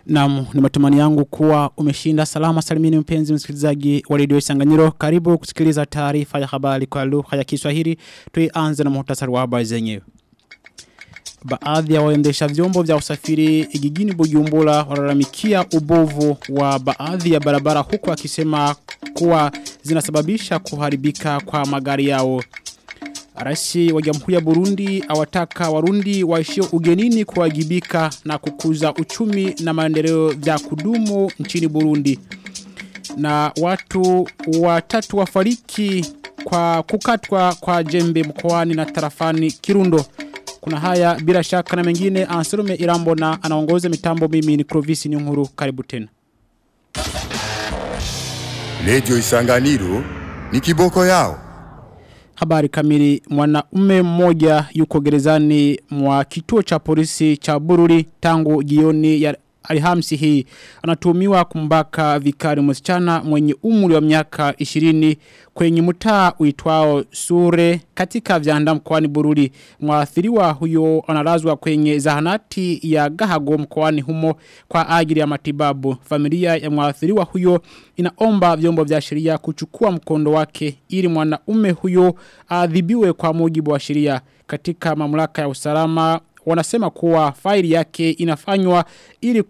Naam, ni matumaini yangu kuwa umeshinda salama salimini mpenzi msikilizaji wa Radio Isanganiro. Karibu kusikiliza taarifa ya habari kwa lugha ya Kiswahili. Tuianze na muhtasari wa habari zenyewe. Baadhi ya waendesha vyombo vya usafiri jijini Bujumbura walalamikia ubovu wa baadhi ya barabara huku akisema kuwa zinasababisha kuharibika kwa magari yao. Rais wa Jamhuri ya Burundi awataka Warundi waishio ugenini kuwajibika na kukuza uchumi na maendeleo vya kudumu nchini Burundi. Na watu watatu wafariki kwa kukatwa kwa jembe mkoani na tarafani Kirundo. Kuna haya bila shaka na mengine. Anselume Irambo na anaongoza mitambo. Mimi ni Clovis Nyunguru. Karibu tena. Radio Isanganiro ni kiboko yao. Habari kamili. Mwanaume mmoja yuko gerezani mwa kituo cha polisi cha Bururi tangu jioni ya Alhamisi hii. Anatuhumiwa kumbaka vikari msichana mwenye umri wa miaka 20 kwenye mtaa uitwao Sure katika Vyanda mkoani Bururi. Mwathiriwa huyo analazwa kwenye zahanati ya Gahago mkoani humo kwa ajili ya matibabu. Familia ya mwathiriwa huyo inaomba vyombo vya sheria kuchukua mkondo wake ili mwanaume huyo adhibiwe kwa mujibu wa sheria. Katika mamlaka ya usalama wanasema kuwa faili yake inafanywa ili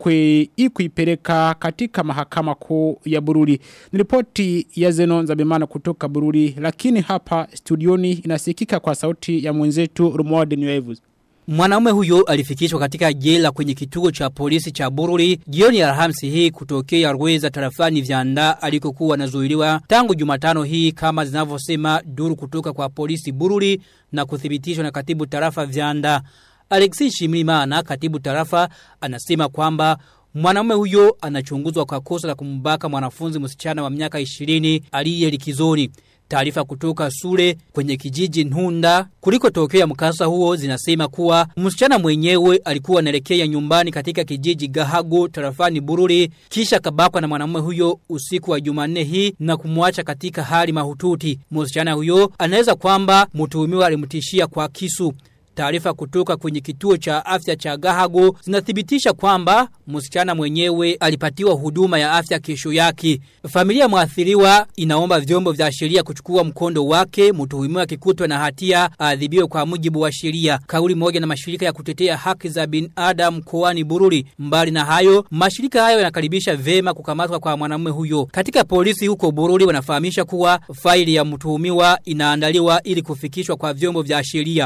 kuipeleka katika mahakama kuu ya Bururi. Nilipoti ya Zeno Nzabimana kutoka Bururi, lakini hapa studioni inasikika kwa sauti ya mwenzetu Rumwade Niwevu. Mwanaume huyo alifikishwa katika jela kwenye kituo cha polisi cha Bururi jioni ya Alhamisi hii kutokea Rweza tarafani Vyanda alikokuwa anazuiliwa tangu Jumatano hii kama zinavyosema duru kutoka kwa polisi Bururi na kuthibitishwa na katibu tarafa Vyanda. Alexis Shimimana, katibu tarafa, anasema kwamba mwanaume huyo anachunguzwa kwa kosa la kumbaka mwanafunzi msichana wa miaka 20 aliye likizoni. Taarifa kutoka Sure kwenye kijiji Nhunda kuliko tokea mkasa huo zinasema kuwa msichana mwenyewe alikuwa anaelekea nyumbani katika kijiji Gahago tarafani Bururi kisha kabakwa na mwanamume huyo usiku wa Jumanne hii na kumwacha katika hali mahututi. Msichana huyo anaweza kwamba mtuhumiwa alimtishia kwa kisu. Taarifa kutoka kwenye kituo cha afya cha Gahago zinathibitisha kwamba msichana mwenyewe alipatiwa huduma ya afya kesho yake. Familia mwathiriwa inaomba vyombo vya sheria kuchukua mkondo wake mtuhumiwa akikutwa na hatia adhibiwe kwa mujibu wa sheria. Kauli moja na mashirika ya kutetea haki za binadamu mkoani Bururi. Mbali na hayo, mashirika hayo yanakaribisha vema kukamatwa kwa mwanamume huyo. Katika polisi huko Bururi wanafahamisha kuwa faili ya mtuhumiwa inaandaliwa ili kufikishwa kwa vyombo vya sheria.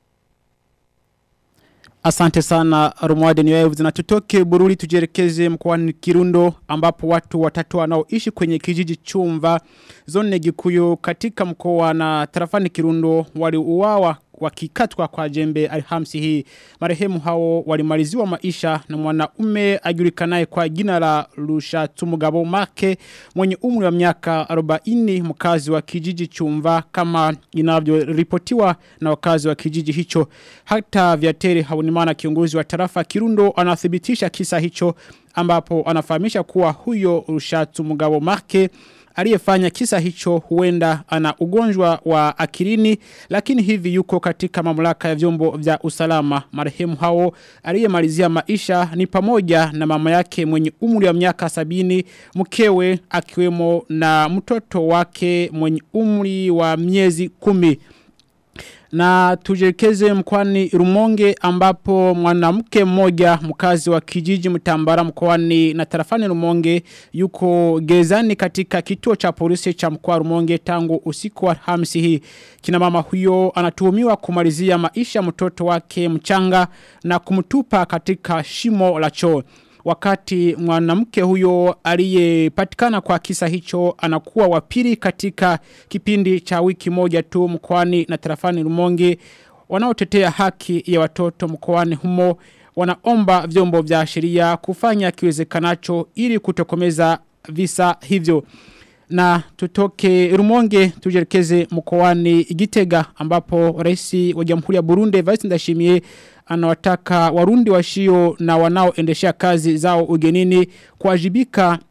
Asante sana Rumwade Niwevu. Na tutoke Bururi tujerekeze mkoani Kirundo ambapo watu watatu wanaoishi kwenye kijiji Chumva zone Gikuyu katika mkoa na tarafani Kirundo waliuawa wakikatwa kwa jembe Alhamisi hii. Marehemu hao walimaliziwa maisha na mwanaume ajulikanaye kwa jina la Rushatumugabo Make mwenye umri wa miaka 40 mkazi wa kijiji Chumva kama inavyoripotiwa na wakazi wa kijiji hicho. Hata Vyatere Habonimana kiongozi wa tarafa Kirundo anathibitisha kisa hicho ambapo anafahamisha kuwa huyo Rushatumugabo Make aliyefanya kisa hicho huenda ana ugonjwa wa akilini lakini hivi yuko katika mamlaka ya vyombo vya usalama. Marehemu hao aliyemalizia maisha ni pamoja na mama yake mwenye umri wa miaka 70, mkewe akiwemo na mtoto wake mwenye umri wa miezi 10. Na tujelekeze mkwani Rumonge ambapo mwanamke mmoja mkazi wa kijiji Mtambara mkwani na tarafani Rumonge yuko gerezani katika kituo cha polisi cha mkoa Rumonge tangu usiku wa Alhamisi hii. Kina mama huyo anatuhumiwa kumalizia maisha mtoto wake mchanga na kumtupa katika shimo la choo. Wakati mwanamke huyo aliyepatikana kwa kisa hicho anakuwa wa pili katika kipindi cha wiki moja tu mkoani na tarafani Rumonge, wanaotetea haki ya watoto mkoani humo wanaomba vyombo vya sheria kufanya kiwezekanacho ili kutokomeza visa hivyo. Na tutoke Rumonge tujelekeze mkoani Gitega ambapo rais wa Jamhuri ya Burundi Evariste Ndayishimiye anawataka Warundi washio na wanaoendesha kazi zao ugenini kuwajibika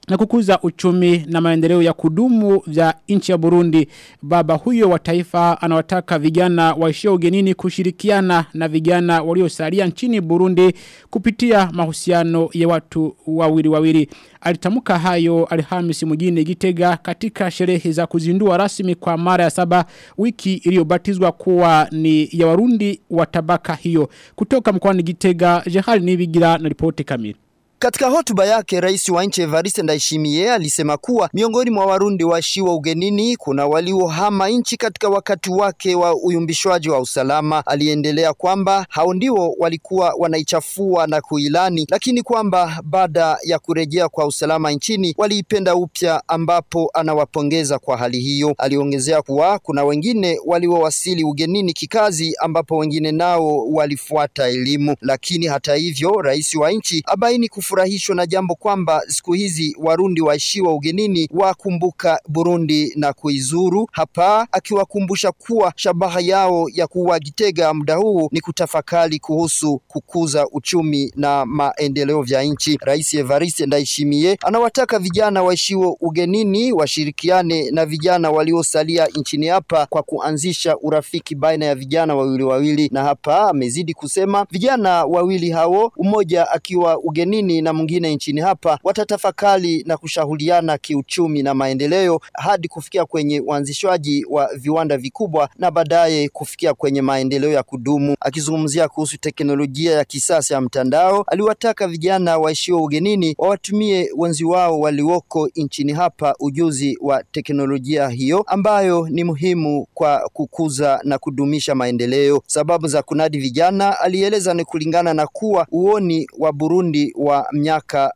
na kukuza uchumi na maendeleo ya kudumu vya nchi ya Burundi. Baba huyo wa taifa anawataka vijana waishio ugenini kushirikiana na vijana waliosalia nchini Burundi kupitia mahusiano ya watu wawili. Alitamka hayo Alhamisi mjini Gitega katika sherehe za kuzindua rasmi kwa mara ya 7 wiki iliyobatizwa kuwa ni ya Warundi wa tabaka hiyo. Kutoka mkoani Gitega, Jehali Nibigira na ripoti kamili. Katika hotuba yake, rais wa nchi Evariste Ndayishimiye alisema kuwa miongoni mwa Warundi waishiwa ugenini kuna waliohama nchi katika wakati wake wa uyumbishwaji wa usalama. Aliendelea kwamba hao ndio walikuwa wanaichafua na kuilani, lakini kwamba baada ya kurejea kwa usalama nchini waliipenda upya, ambapo anawapongeza kwa hali hiyo. Aliongezea kuwa kuna wengine waliowasili ugenini kikazi, ambapo wengine nao walifuata elimu. Lakini hata hivyo, rais wa nchi abaini kufurahishwa na jambo kwamba siku hizi Warundi waishiwa ugenini wakumbuka Burundi na kuizuru. Hapa akiwakumbusha kuwa shabaha yao ya kuwa Gitega muda huu ni kutafakari kuhusu kukuza uchumi na maendeleo vya nchi. Rais Evariste Ndayishimiye anawataka vijana waishiwa ugenini washirikiane na vijana waliosalia nchini hapa kwa kuanzisha urafiki baina ya vijana wawili. Na hapa amezidi kusema vijana wawili hao, umoja akiwa ugenini na mwingine nchini hapa, watatafakari na kushauriana kiuchumi na maendeleo hadi kufikia kwenye uanzishwaji wa viwanda vikubwa na baadaye kufikia kwenye maendeleo ya kudumu. Akizungumzia kuhusu teknolojia ya kisasa ya mtandao, aliwataka vijana waishio ugenini wawatumie wenzi wao walioko nchini hapa ujuzi wa teknolojia hiyo ambayo ni muhimu kwa kukuza na kudumisha maendeleo. Sababu za kunadi vijana, alieleza ni kulingana na kuwa uoni wa Burundi wa miaka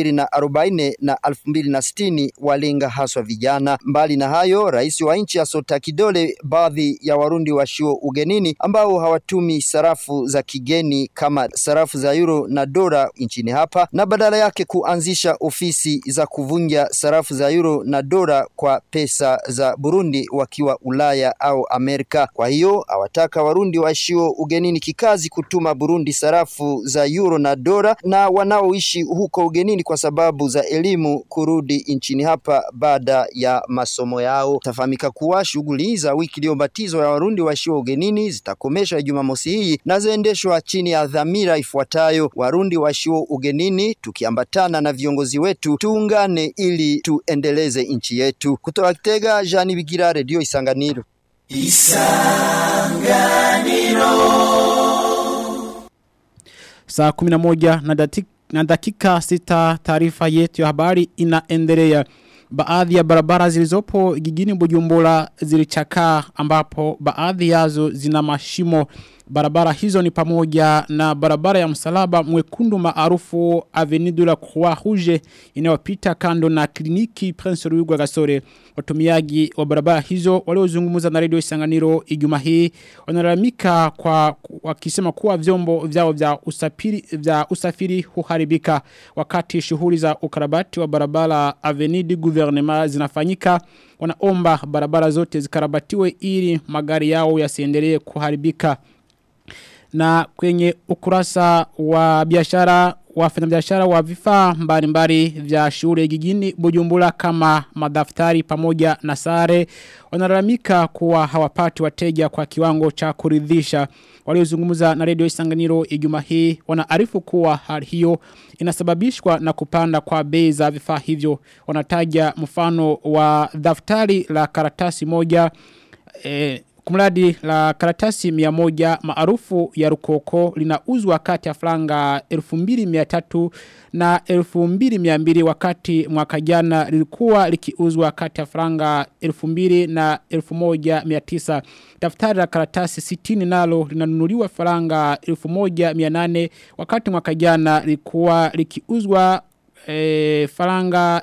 2040 na 2060 walenga haswa vijana. Mbali na hayo, rais wa nchi asota kidole baadhi ya Warundi waishio ugenini ambao hawatumi sarafu za kigeni kama sarafu za euro na dola nchini hapa, na badala yake kuanzisha ofisi za kuvunja sarafu za euro na dola kwa pesa za Burundi wakiwa Ulaya au Amerika. Kwa hiyo awataka Warundi waishio ugenini kikazi kutuma Burundi sarafu za euro na dola, na wanaoishi huko ugenini kwa sababu za elimu kurudi nchini hapa baada ya masomo yao. Tafahamika kuwa shughuli za wiki iliyobatizwa ya Warundi waishio ugenini zitakomeshwa Jumamosi hii na zaendeshwa chini ya dhamira ifuatayo: Warundi waishio ugenini, tukiambatana na viongozi wetu, tuungane ili tuendeleze nchi yetu. Kutoka Gitega, Jean Bigira, Radio Isanganiro. Saa 11 na dakika 6, taarifa yetu ya habari inaendelea. Baadhi ya barabara zilizopo jijini Bujumbura zilichakaa, ambapo baadhi yazo zina mashimo. Barabara hizo ni pamoja na barabara ya Msalaba Mwekundu maarufu Avenue de la Croix Rouge inayopita kando na kliniki Prince Rugwa Gasore. Watumiaji wa barabara hizo waliozungumza na Radio Isanganiro Ijumaa hii wanalalamika kwa wakisema kuwa vyombo vyao vya usafiri huharibika wakati shughuli za ukarabati wa barabara Avenue du Gouvernement zinafanyika. Wanaomba barabara zote zikarabatiwe ili magari yao yasiendelee kuharibika. Na kwenye ukurasa wa biashara, wafanyabiashara wa vifaa mbalimbali vya shule jijini Bujumbura kama madaftari pamoja na sare wanalalamika kuwa hawapati wateja kwa kiwango cha kuridhisha. Waliozungumza na Radio Isanganiro Ijumaa hii wanaarifu kuwa hali hiyo inasababishwa na kupanda kwa bei za vifaa hivyo. Wanataja mfano wa daftari la karatasi moja kumradi la karatasi 100 maarufu ya Rukoko linauzwa kati ya franga 2300 na 2200, wakati mwaka jana lilikuwa likiuzwa kati ya franga 2000 na 1900. Daftari la karatasi 60 nalo linanunuliwa franga 1800, wakati mwaka jana lilikuwa likiuzwa franga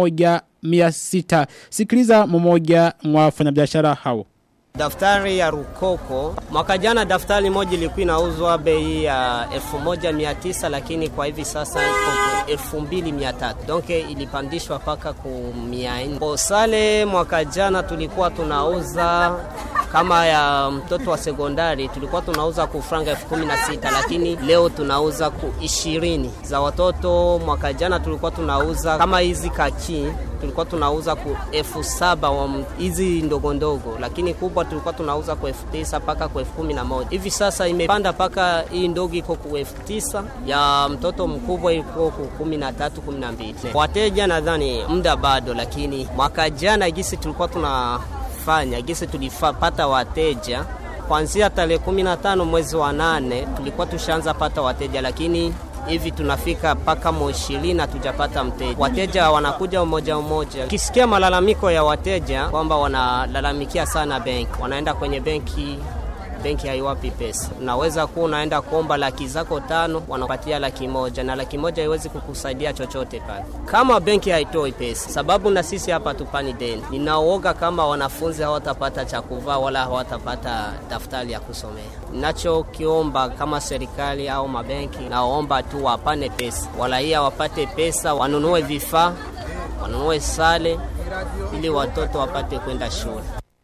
1600. Sikiliza mmoja mwa wafanyabiashara hao. Daftari ya Rukoko, mwaka jana daftari moja ilikuwa inauzwa bei ya 1900, lakini kwa hivi sasa iko 2300. Donc ilipandishwa paka ku 400. Sale mwaka jana tulikuwa tunauza Kama ya mtoto wa sekondari tulikuwa tunauza ku franga 16,000 lakini leo tunauza ku 20. Za watoto mwaka jana tulikuwa tunauza kama hizi kaki tulikuwa tunauza ku 7,000 hizi ndogo ndogo, lakini kubwa tulikuwa tunauza ku 9,000 paka ku 11,000. Hivi sasa imepanda paka hii ndogo iko ku 9,000, ya mtoto mkubwa iko ku 13, 12. Wateja nadhani muda bado, lakini mwaka jana gisi tulikuwa tunafanya gisi tulipata wateja kuanzia tarehe 15 mwezi wa 8 tulikuwa tushaanza pata wateja, lakini hivi tunafika paka 20 hatujapata mteja. Wateja wanakuja mmoja mmoja. Kisikia malalamiko ya wateja kwamba wanalalamikia sana benki. Wanaenda kwenye benki haiwapi pesa. Unaweza kuwa unaenda kuomba laki zako 5, wanapatia laki 1 na laki 1 haiwezi kukusaidia chochote pale. Kama benki haitoi pesa, sababu na sisi hapa tupani deni. Ninaoga kama wanafunzi hawatapata cha kuvaa wala hawatapata daftari ya kusomea. Ninachokiomba kama serikali au mabenki, naomba tu wapane pesa. Walaia wapate pesa, wanunue vifaa, wanunue sare ili watoto wapate kwenda shule.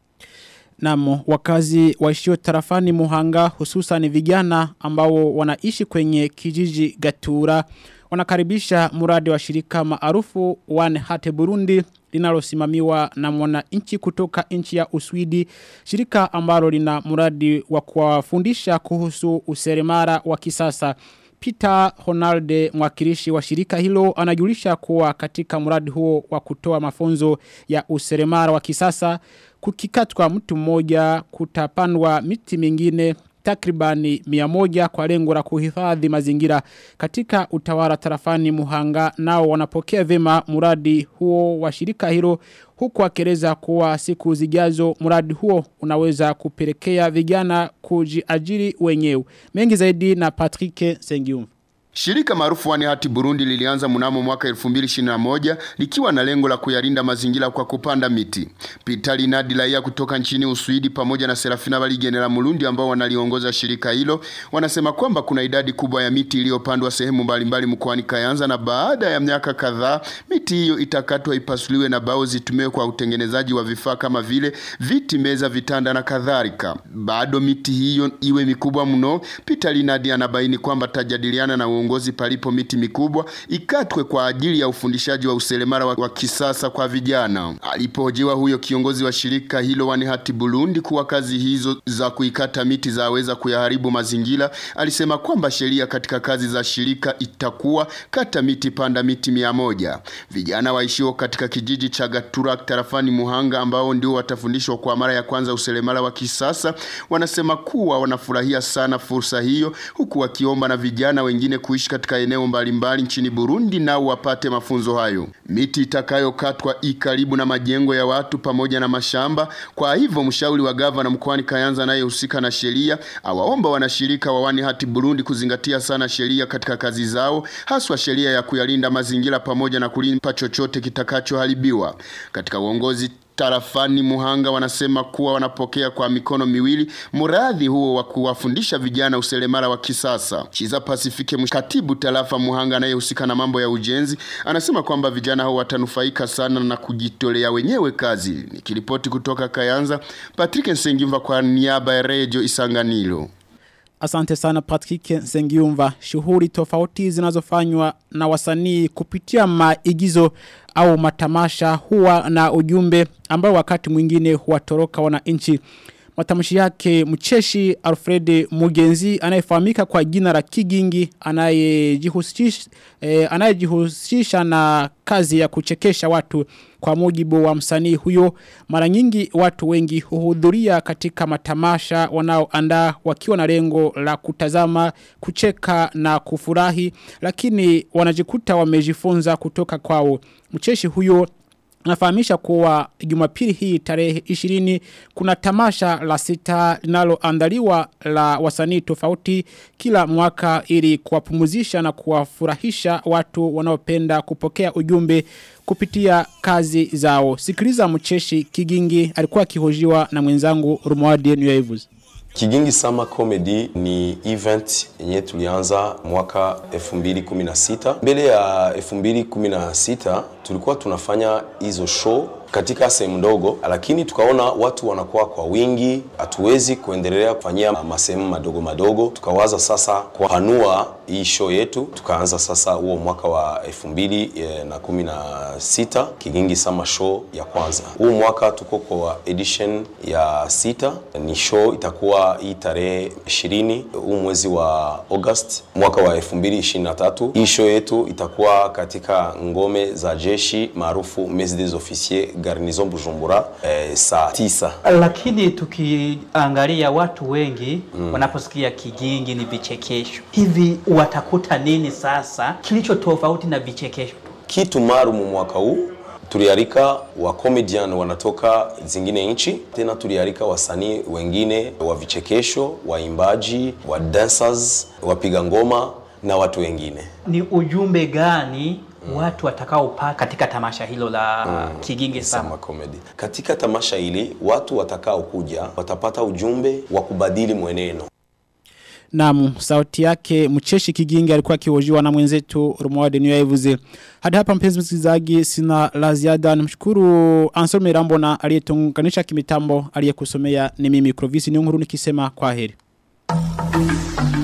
Namo, wakazi waishio tarafani Muhanga hususan vijana ambao wanaishi kwenye kijiji Gatura wanakaribisha muradi wa shirika maarufu One Heart Burundi linalosimamiwa na mwananchi kutoka nchi ya Uswidi, shirika ambalo lina muradi wa kuwafundisha kuhusu useremara wa kisasa. Peter Honalde, mwakilishi wa shirika hilo, anajulisha kuwa katika muradi huo wa kutoa mafunzo ya useremara wa kisasa, kukikatwa mtu mmoja kutapandwa miti mingine takribani 100 kwa lengo la kuhifadhi mazingira katika utawala tarafani Muhanga. Nao wanapokea vema muradi huo wa shirika hilo, huku wakieleza kuwa siku zijazo muradi huo unaweza kupelekea vijana kujiajiri wenyewe. Mengi zaidi na Patrick Sengium. Shirika maarufu One Heart Burundi lilianza mnamo mwaka 2021 likiwa na lengo la kuyalinda mazingira kwa kupanda miti. Peter Linadilaia kutoka nchini Uswidi pamoja na Serafina Baligenera Murundi ambao wanaliongoza shirika hilo wanasema kwamba kuna idadi kubwa ya miti iliyopandwa sehemu mbalimbali mkoani Kayanza, na baada ya miaka kadhaa miti hiyo itakatwa ipasuliwe na bao zitumiwe kwa utengenezaji wa vifaa kama vile viti, meza, vitanda na kadhalika. Bado miti hiyo iwe mikubwa mno, Peter Linadi anabaini kwamba tajadiliana na uongozi palipo miti mikubwa ikatwe kwa ajili ya ufundishaji wa useremara wa kisasa kwa vijana. Alipohojiwa huyo kiongozi wa shirika hilo One Heart Burundi kuwa kazi hizo za kuikata miti zaweza kuyaharibu mazingira, alisema kwamba sheria katika kazi za shirika itakuwa kata miti panda miti 100. Vijana waishio katika kijiji cha Gatura tarafani Muhanga ambao ndio watafundishwa kwa mara ya kwanza useremara wa kisasa wanasema kuwa wanafurahia sana fursa hiyo, huku wakiomba na vijana wengine kuishi katika eneo mbalimbali nchini Burundi nao wapate mafunzo hayo. Miti itakayokatwa ikaribu na majengo ya watu pamoja na mashamba. Kwa hivyo mshauri wa gavana mkoani Kayanza anayehusika na sheria awaomba wanashirika wa One Heart Burundi kuzingatia sana sheria katika kazi zao, haswa sheria ya kuyalinda mazingira pamoja na kulinda chochote kitakachoharibiwa. Katika uongozi tarafani Muhanga wanasema kuwa wanapokea kwa mikono miwili muradi huo wa kuwafundisha vijana useremara wa kisasa. Chiza Pasifike, katibu tarafa Muhanga anayehusika na mambo ya ujenzi, anasema kwamba vijana hao watanufaika sana na kujitolea wenyewe kazi. Nikiripoti kutoka Kayanza, Patrick Nsengimva kwa niaba ya Radio Isanganiro. Asante sana Patrick Sengiumva. Shughuli tofauti zinazofanywa na wasanii kupitia maigizo au matamasha huwa na ujumbe ambao wakati mwingine huwatoroka wananchi. Matamshi yake mcheshi Alfred Mugenzi anayefahamika kwa jina la Kigingi anayejihusisha na kazi ya kuchekesha watu. Kwa mujibu wa msanii huyo, mara nyingi watu wengi huhudhuria katika matamasha wanaoandaa wakiwa na lengo la kutazama, kucheka na kufurahi, lakini wanajikuta wamejifunza kutoka kwao. Mcheshi huyo anafahamisha kuwa Jumapili hii tarehe 20 kuna tamasha la 6 linaloandaliwa la wasanii tofauti kila mwaka ili kuwapumzisha na kuwafurahisha watu wanaopenda kupokea ujumbe kupitia kazi zao. Sikiliza mcheshi Kigingi alikuwa akihojiwa na mwenzangu Rumwadi Nyevuzi. Kigingi Summer Comedy ni event yenye tulianza mwaka 2016. Mbele ya 2016 tulikuwa tunafanya hizo show katika sehemu ndogo, lakini tukaona watu wanakuwa kwa wingi, hatuwezi kuendelea kufanyia masehemu madogo madogo. Tukawaza sasa kupanua hii show yetu. Tukaanza sasa huo mwaka wa 2016 Kigingi Summer Show ya kwanza. Huu mwaka tuko kwa edition ya 6. Ni show itakuwa hii tarehe 20 huu mwezi wa August mwaka wa 2023. Hii show yetu itakuwa katika ngome za jeshi maarufu Messe des Officiers Garnison Bujumbura saa 9. Lakini tukiangalia watu wengi wanaposikia Kigingi ni vichekesho. Hivi watakuta nini sasa kilicho tofauti na vichekesho? Kitu maalum mwaka huu tulialika wa comedian wanatoka zingine nchi, tena tulialika wasanii wengine wa vichekesho, waimbaji, wa dancers, wapiga ngoma na watu wengine. Ni ujumbe gani watu watakaopata katika tamasha hilo la Kigingi Summer Comedy? Katika tamasha hili watu watakaokuja watapata ujumbe wa kubadili mwenendo. Naam, sauti yake mcheshi Kigingi alikuwa akihojiwa na mwenzetu Rumwade niyo yavuze. Hadi hapa mpenzi msikilizaji, sina la ziada. Namshukuru Anselme Rambo na aliyetunganisha kimitambo, aliyekusomea ni mimi Clovis Nyunguru nikisema kwaheri.